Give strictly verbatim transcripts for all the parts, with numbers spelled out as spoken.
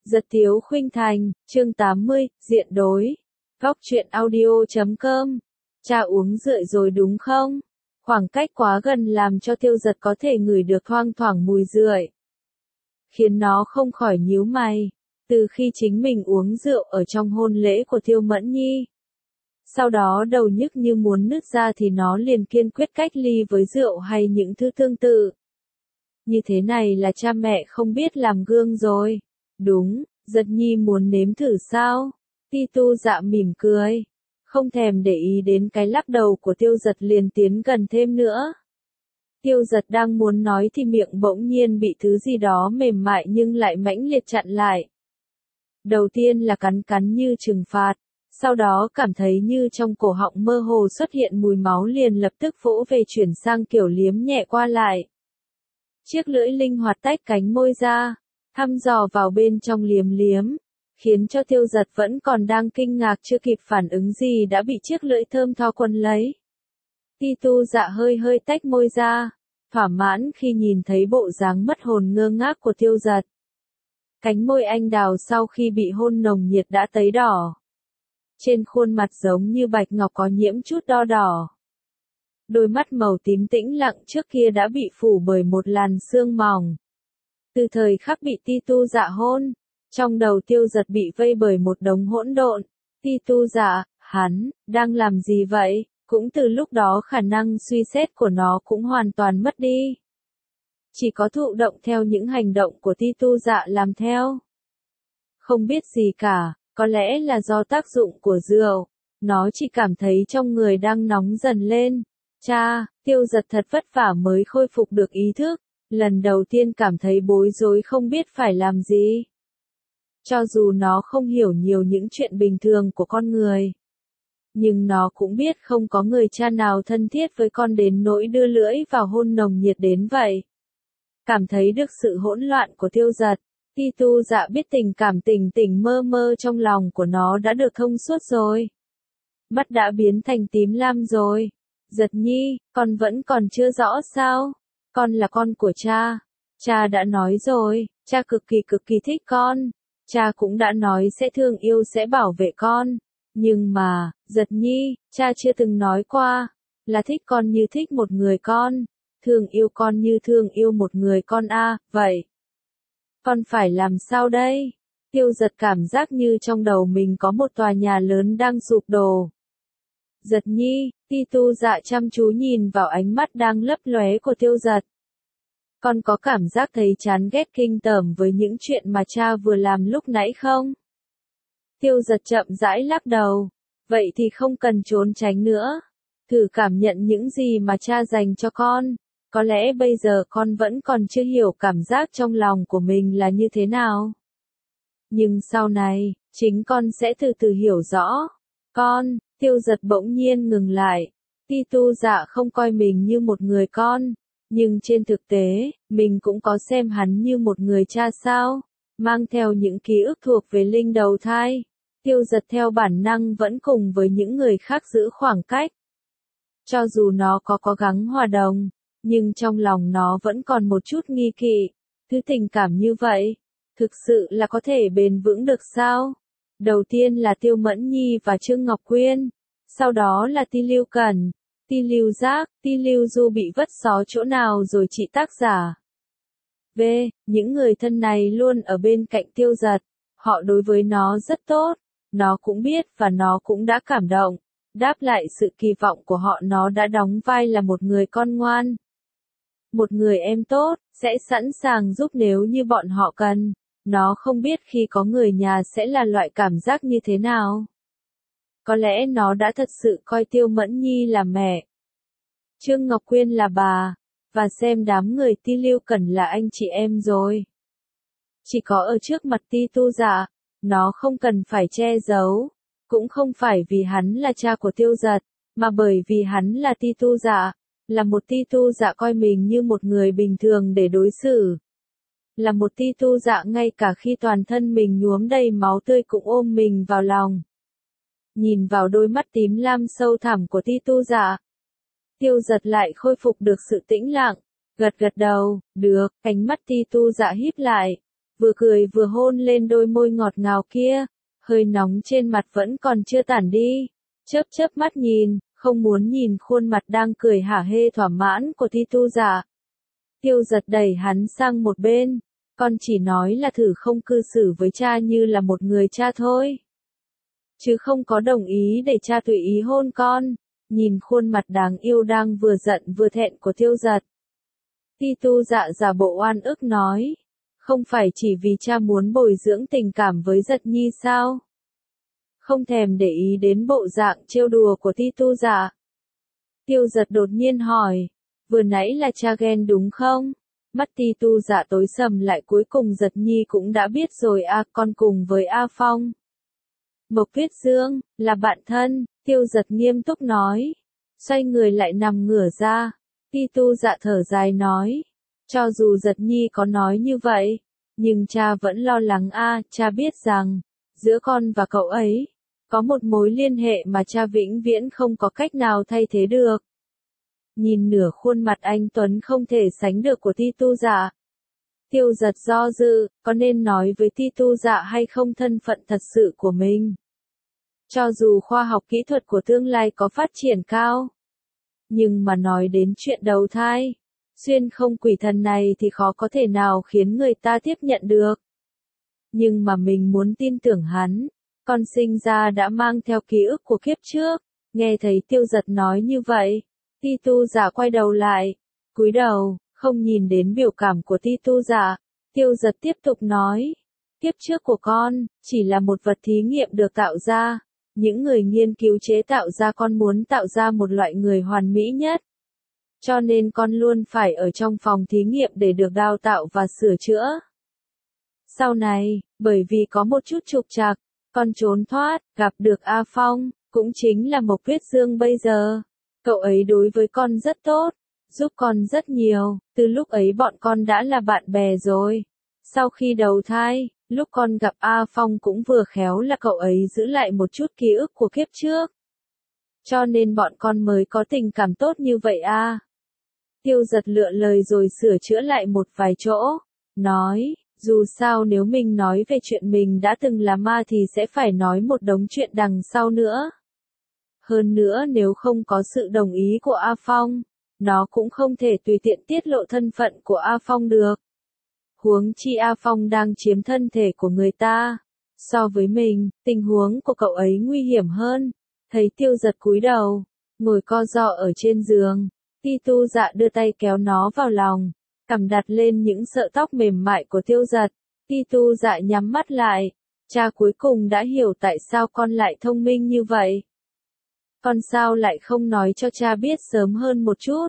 Giật Tiếu Khuynh Thành, chương tám mươi, diện đối. Góc truyện audio chấm com. Cha uống rượu rồi đúng không? Khoảng cách quá gần làm cho Tiêu Giật có thể ngửi được thoang thoảng mùi rượu, khiến nó không khỏi nhíu mày. Từ khi chính mình uống rượu ở trong hôn lễ của Tiêu Mẫn Nhi, sau đó đầu nhức như muốn nứt ra thì nó liền kiên quyết cách ly với rượu hay những thứ tương tự. Như thế này là cha mẹ không biết làm gương rồi. Đúng, Giật Nhi muốn nếm thử sao? Ti Tu Dạ mỉm cười, không thèm để ý đến cái lắc đầu của Tiêu Giật liền tiến gần thêm nữa. Tiêu Giật đang muốn nói thì miệng bỗng nhiên bị thứ gì đó mềm mại nhưng lại mãnh liệt chặn lại. Đầu tiên là cắn cắn như trừng phạt, sau đó cảm thấy như trong cổ họng mơ hồ xuất hiện mùi máu liền lập tức vỗ về chuyển sang kiểu liếm nhẹ qua lại. Chiếc lưỡi linh hoạt tách cánh môi ra, thăm dò vào bên trong liếm liếm, khiến cho Tiêu Giật vẫn còn đang kinh ngạc chưa kịp phản ứng gì đã bị chiếc lưỡi thơm tho quấn lấy. Ti Tu Dạ hơi hơi tách môi ra, thỏa mãn khi nhìn thấy bộ dáng mất hồn ngơ ngác của Tiêu Giật. Cánh môi anh đào sau khi bị hôn nồng nhiệt đã tấy đỏ. Trên khuôn mặt giống như bạch ngọc có nhiễm chút đo đỏ. Đôi mắt màu tím tĩnh lặng trước kia đã bị phủ bởi một làn sương mỏng. Từ thời khắc bị Ti Tu Dạ hôn, trong đầu Tiêu Giật bị vây bởi một đống hỗn độn. Ti Tu Dạ, hắn, đang làm gì vậy? Cũng từ lúc đó khả năng suy xét của nó cũng hoàn toàn mất đi. Chỉ có thụ động theo những hành động của Ti Tu Dạ làm theo. Không biết gì cả, có lẽ là do tác dụng của rượu, nó chỉ cảm thấy trong người đang nóng dần lên. Cha, Tiêu Giật thật vất vả mới khôi phục được ý thức, lần đầu tiên cảm thấy bối rối không biết phải làm gì. Cho dù nó không hiểu nhiều những chuyện bình thường của con người, nhưng nó cũng biết không có người cha nào thân thiết với con đến nỗi đưa lưỡi vào hôn nồng nhiệt đến vậy. Cảm thấy được sự hỗn loạn của Tiêu Giật, Ti Tu Dạ biết tình cảm tỉnh tỉnh mơ mơ trong lòng của nó đã được thông suốt rồi. Mắt đã biến thành tím lam rồi. Giật Nhi, con vẫn còn chưa rõ sao? Con là con của cha. Cha đã nói rồi, cha cực kỳ cực kỳ thích con. Cha cũng đã nói sẽ thương yêu sẽ bảo vệ con. Nhưng mà, Giật Nhi, cha chưa từng nói qua, là thích con như thích một người con. Thương yêu con như thương yêu một người con a, à, vậy. Con phải làm sao đây? Tiêu Giật cảm giác như trong đầu mình có một tòa nhà lớn đang sụp đổ. Giật Nhi, Ti Tu Dạ chăm chú nhìn vào ánh mắt đang lấp lóe của Tiêu Giật. Con có cảm giác thấy chán ghét kinh tởm với những chuyện mà cha vừa làm lúc nãy không? Tiêu Giật chậm rãi lắc đầu. Vậy thì không cần trốn tránh nữa. Thử cảm nhận những gì mà cha dành cho con. Có lẽ bây giờ con vẫn còn chưa hiểu cảm giác trong lòng của mình là như thế nào. Nhưng sau này, chính con sẽ từ từ hiểu rõ. Con, Tiêu Giật bỗng nhiên ngừng lại. Ti Tu Dạ không coi mình như một người con. Nhưng trên thực tế, mình cũng có xem hắn như một người cha sao. Mang theo những ký ức thuộc về linh đầu thai. Tiêu Giật theo bản năng vẫn cùng với những người khác giữ khoảng cách. Cho dù nó có cố gắng hòa đồng, nhưng trong lòng nó vẫn còn một chút nghi kỵ. Thứ tình cảm như vậy, thực sự là có thể bền vững được sao? Đầu tiên là Tiêu Mẫn Nhi và Trương Ngọc Quyên, sau đó là Ti Lưu Cẩn, Ti Lưu Giác, Ti Lưu Du bị vứt xó chỗ nào rồi chị tác giả. V. Những người thân này luôn ở bên cạnh Tiêu Giật, họ đối với nó rất tốt, nó cũng biết và nó cũng đã cảm động. Đáp lại sự kỳ vọng của họ nó đã đóng vai là một người con ngoan. Một người em tốt, sẽ sẵn sàng giúp nếu như bọn họ cần. Nó không biết khi có người nhà sẽ là loại cảm giác như thế nào. Có lẽ nó đã thật sự coi Tiêu Mẫn Nhi là mẹ, Trương Ngọc Quyên là bà, và xem đám người Ti Lưu Cẩn là anh chị em rồi. Chỉ có ở trước mặt Ti Tu Dạ, nó không cần phải che giấu. Cũng không phải vì hắn là cha của Tiêu Giật, mà bởi vì hắn là Ti Tu Dạ, là một Ti Tu Dạ coi mình như một người bình thường để đối xử. Là một Ti Tu Dạ ngay cả khi toàn thân mình nhuốm đầy máu tươi cũng ôm mình vào lòng. Nhìn vào đôi mắt tím lam sâu thẳm của Ti Tu Dạ, Tiêu Giật lại khôi phục được sự tĩnh lặng, gật gật đầu, được, ánh mắt Ti Tu Dạ híp lại, vừa cười vừa hôn lên đôi môi ngọt ngào kia, hơi nóng trên mặt vẫn còn chưa tản đi, chớp chớp mắt nhìn, không muốn nhìn khuôn mặt đang cười hả hê thỏa mãn của Ti Tu Dạ. Tiêu Giật đẩy hắn sang một bên, con chỉ nói là thử không cư xử với cha như là một người cha thôi. Chứ không có đồng ý để cha tùy ý hôn con, nhìn khuôn mặt đáng yêu đang vừa giận vừa thẹn của Tiêu Giật. Ti Tu Dạ giả bộ oan ức nói, không phải chỉ vì cha muốn bồi dưỡng tình cảm với Giật Nhi sao? Không thèm để ý đến bộ dạng trêu đùa của Ti Tu Dạ. Tiêu Giật đột nhiên hỏi, vừa nãy là cha ghen đúng không? Mắt Ti Tu Dạ tối sầm lại, cuối cùng Giật Nhi cũng đã biết rồi à, con cùng với A Phong. Mộc Tuyết Dương, là bạn thân, Tiêu Giật nghiêm túc nói. Xoay người lại nằm ngửa ra. Ti Tu Dạ thở dài nói. Cho dù Giật Nhi có nói như vậy, nhưng cha vẫn lo lắng a, à, cha biết rằng, giữa con và cậu ấy, có một mối liên hệ mà cha vĩnh viễn không có cách nào thay thế được. Nhìn nửa khuôn mặt anh Tuấn không thể sánh được của Ti Tu Dạ. Tiêu Giật do dự, có nên nói với Ti Tu Dạ hay không thân phận thật sự của mình. Cho dù khoa học kỹ thuật của tương lai có phát triển cao, nhưng mà nói đến chuyện đầu thai, xuyên không quỷ thần này thì khó có thể nào khiến người ta tiếp nhận được. Nhưng mà mình muốn tin tưởng hắn, con sinh ra đã mang theo ký ức của kiếp trước, nghe thấy Tiêu Giật nói như vậy. Ti Tu Dạ quay đầu lại, cúi đầu, không nhìn đến biểu cảm của Ti Tu Dạ. Tiêu Giật tiếp tục nói, kiếp trước của con, chỉ là một vật thí nghiệm được tạo ra. Những người nghiên cứu chế tạo ra con muốn tạo ra một loại người hoàn mỹ nhất. Cho nên con luôn phải ở trong phòng thí nghiệm để được đào tạo và sửa chữa. Sau này, bởi vì có một chút trục trặc, con trốn thoát, gặp được A Phong, cũng chính là Mộc Tuyết Dương bây giờ. Cậu ấy đối với con rất tốt, giúp con rất nhiều, từ lúc ấy bọn con đã là bạn bè rồi. Sau khi đầu thai, lúc con gặp A Phong cũng vừa khéo là cậu ấy giữ lại một chút ký ức của kiếp trước. Cho nên bọn con mới có tình cảm tốt như vậy a. Tiêu Giật lựa lời rồi sửa chữa lại một vài chỗ, nói, dù sao nếu mình nói về chuyện mình đã từng là ma thì sẽ phải nói một đống chuyện đằng sau nữa. Hơn nữa nếu không có sự đồng ý của A Phong, nó cũng không thể tùy tiện tiết lộ thân phận của A Phong được. Huống chi A Phong đang chiếm thân thể của người ta. So với mình, tình huống của cậu ấy nguy hiểm hơn. Thấy Tiêu Giật cúi đầu, ngồi co ro ở trên giường, Ti Tu Dạ đưa tay kéo nó vào lòng, cằm đặt lên những sợi tóc mềm mại của Tiêu Giật. Ti Tu Dạ nhắm mắt lại, cha cuối cùng đã hiểu tại sao con lại thông minh như vậy. Con sao lại không nói cho cha biết sớm hơn một chút?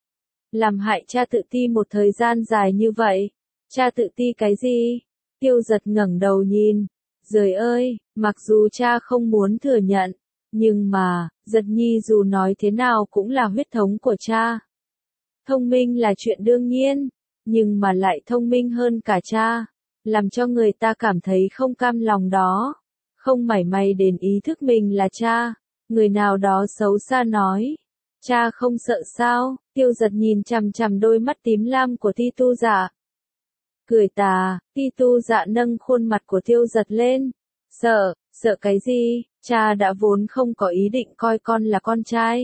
Làm hại cha tự ti một thời gian dài như vậy. Cha tự ti cái gì? Tiêu Giật ngẩng đầu nhìn. Giời ơi, mặc dù cha không muốn thừa nhận, nhưng mà, Giật Nhi dù nói thế nào cũng là huyết thống của cha. Thông minh là chuyện đương nhiên, nhưng mà lại thông minh hơn cả cha, làm cho người ta cảm thấy không cam lòng đó. Không mảy may đến ý thức mình là cha, người nào đó xấu xa nói. Cha không sợ sao? Tiêu Giật nhìn chằm chằm đôi mắt tím lam của Ti Tu Dạ. Cười tà, Ti Tu Dạ nâng khuôn mặt của Tiêu Giật lên. Sợ, sợ cái gì? Cha đã vốn không có ý định coi con là con trai.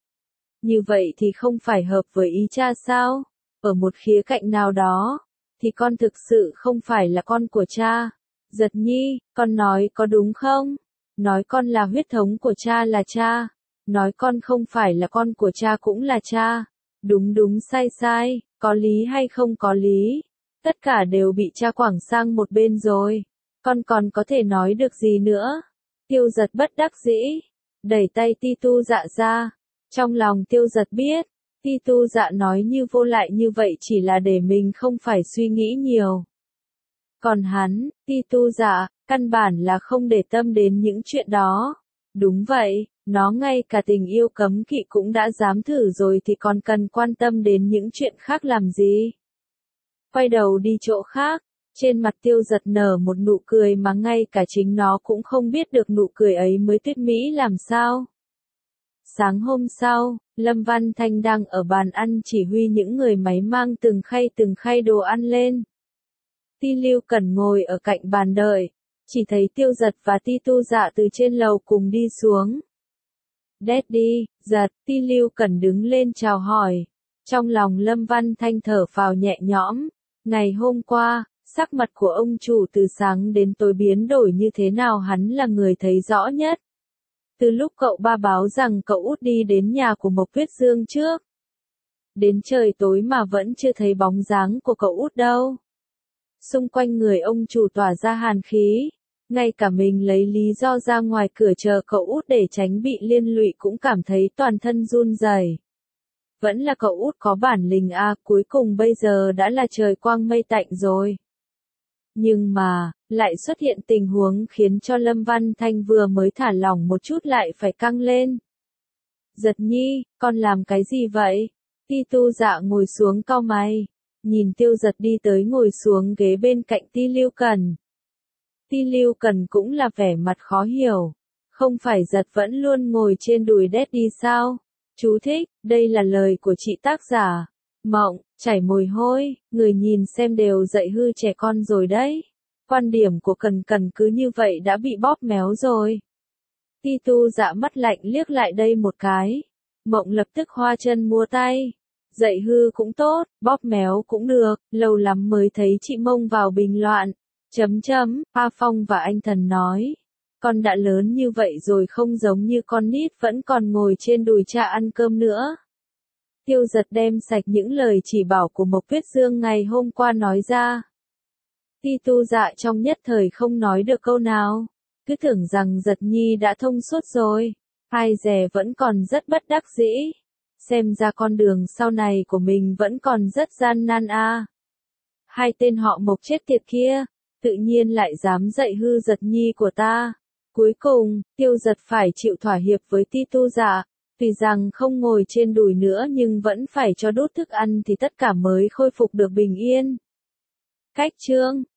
Như vậy thì không phải hợp với ý cha sao? Ở một khía cạnh nào đó, thì con thực sự không phải là con của cha. Giật Nhi, con nói có đúng không? Nói con là huyết thống của cha là cha. Nói con không phải là con của cha cũng là cha. Đúng đúng sai sai, có lý hay không có lý. Tất cả đều bị cha quẳng sang một bên rồi. Con còn có thể nói được gì nữa? Tiêu Giật bất đắc dĩ, đẩy tay Ti Tu Dạ ra. Trong lòng Tiêu Giật biết, Ti Tu Dạ nói như vô lại như vậy chỉ là để mình không phải suy nghĩ nhiều. Còn hắn, Ti Tu Dạ, căn bản là không để tâm đến những chuyện đó. Đúng vậy, nó ngay cả tình yêu cấm kỵ cũng đã dám thử rồi thì còn cần quan tâm đến những chuyện khác làm gì? Quay đầu đi chỗ khác, trên mặt Tiêu Giật nở một nụ cười mà ngay cả chính nó cũng không biết được nụ cười ấy mới tuyệt mỹ làm sao. Sáng hôm sau, Lâm Văn Thanh đang ở bàn ăn chỉ huy những người máy mang từng khay từng khay đồ ăn lên. Ti Lưu Cẩn ngồi ở cạnh bàn đợi, chỉ thấy Tiêu Giật và Ti Tu Dạ từ trên lầu cùng đi xuống. Daddy, Giật, Ti Lưu Cẩn đứng lên chào hỏi. Trong lòng Lâm Văn Thanh thở phào nhẹ nhõm. Ngày hôm qua, sắc mặt của ông chủ từ sáng đến tối biến đổi như thế nào hắn là người thấy rõ nhất. Từ lúc cậu ba báo rằng cậu út đi đến nhà của Mộc Tuyết Dương trước. Đến trời tối mà vẫn chưa thấy bóng dáng của cậu út đâu. Xung quanh người ông chủ tỏa ra hàn khí. Ngay cả mình lấy lý do ra ngoài cửa chờ cậu út để tránh bị liên lụy cũng cảm thấy toàn thân run rẩy. Vẫn là cậu út có bản lĩnh à, cuối cùng bây giờ đã là trời quang mây tạnh rồi. Nhưng mà, lại xuất hiện tình huống khiến cho Lâm Văn Thanh vừa mới thả lỏng một chút lại phải căng lên. Giật Nhi, con làm cái gì vậy? Ti Tu Dạ ngồi xuống cau mày, nhìn Tiêu Giật đi tới ngồi xuống ghế bên cạnh Ti Lưu Cẩn. Ti Lưu Cẩn cũng là vẻ mặt khó hiểu. Không phải Giật vẫn luôn ngồi trên đùi Daddy sao? Chú thích, đây là lời của chị tác giả. Mộng, chảy mồ hôi, người nhìn xem đều dạy hư trẻ con rồi đấy. Quan điểm của Cần Cần cứ như vậy đã bị bóp méo rồi. Ti Tu Dạ mắt lạnh liếc lại đây một cái. Mộng lập tức hoa chân múa tay. Dạy hư cũng tốt, bóp méo cũng được, lâu lắm mới thấy chị Mông vào bình loạn. Chấm chấm, A Phong và anh Thần nói. Con đã lớn như vậy rồi không giống như con nít vẫn còn ngồi trên đùi cha ăn cơm nữa. Tiêu Giật đem sạch những lời chỉ bảo của Mộc Tuyết Dương ngày hôm qua nói ra. Ti Tu Dạ trong nhất thời không nói được câu nào. Cứ tưởng rằng Giật Nhi đã thông suốt rồi. Ai dè vẫn còn rất bất đắc dĩ. Xem ra con đường sau này của mình vẫn còn rất gian nan a. À. Hai tên họ Mộc chết tiệt kia, tự nhiên lại dám dạy hư Giật Nhi của ta. Cuối cùng, Tiêu Giật phải chịu thỏa hiệp với Ti Tu Dạ, tuy rằng không ngồi trên đùi nữa nhưng vẫn phải cho đút thức ăn thì tất cả mới khôi phục được bình yên. Cách chương